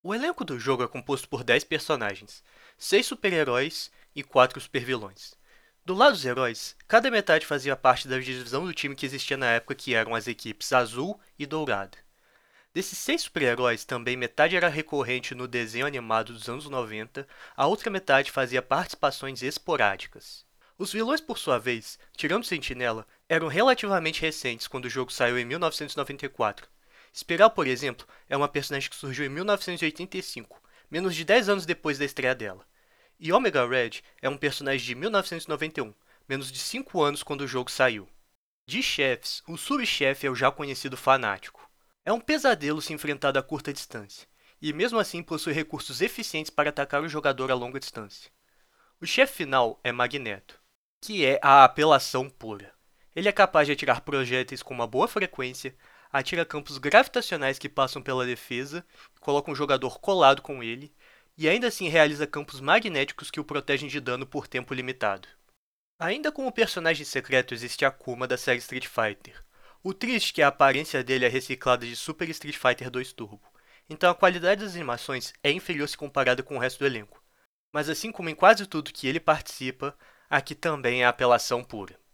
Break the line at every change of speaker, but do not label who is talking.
O elenco do jogo é composto por 10 personagens, 6 super-heróis e 4 super-vilões. Do lado dos heróis, cada metade fazia parte da divisão do time que existia na época, que eram as equipes Azul e Dourada. Desses 6 super-heróis, também metade era recorrente no desenho animado dos anos 90, a outra metade fazia participações esporádicas. Os vilões, por sua vez, tirando Sentinela, eram relativamente recentes quando o jogo saiu em 1994. Espiral, por exemplo, é uma personagem que surgiu em 1985, menos de 10 anos depois da estreia dela. E Omega Red é um personagem de 1991, menos de 5 anos quando o jogo saiu. De chefes, o subchefe é o já conhecido Fanático. É um pesadelo se enfrentado a curta distância, e mesmo assim possui recursos eficientes para atacar o jogador a longa distância. O chefe final é Magneto, que é a apelação pura. Ele é capaz de atirar projéteis com uma boa frequência, atira campos gravitacionais que passam pela defesa e coloca um jogador colado com ele, e ainda assim realiza campos magnéticos que o protegem de dano por tempo limitado. Ainda como personagem secreto existe Akuma da série Street Fighter. O triste é que a aparência dele é reciclada de Super Street Fighter 2 Turbo, então a qualidade das animações é inferior se comparada com o resto do elenco. Mas assim como em quase tudo que ele participa, aqui também é apelação pura.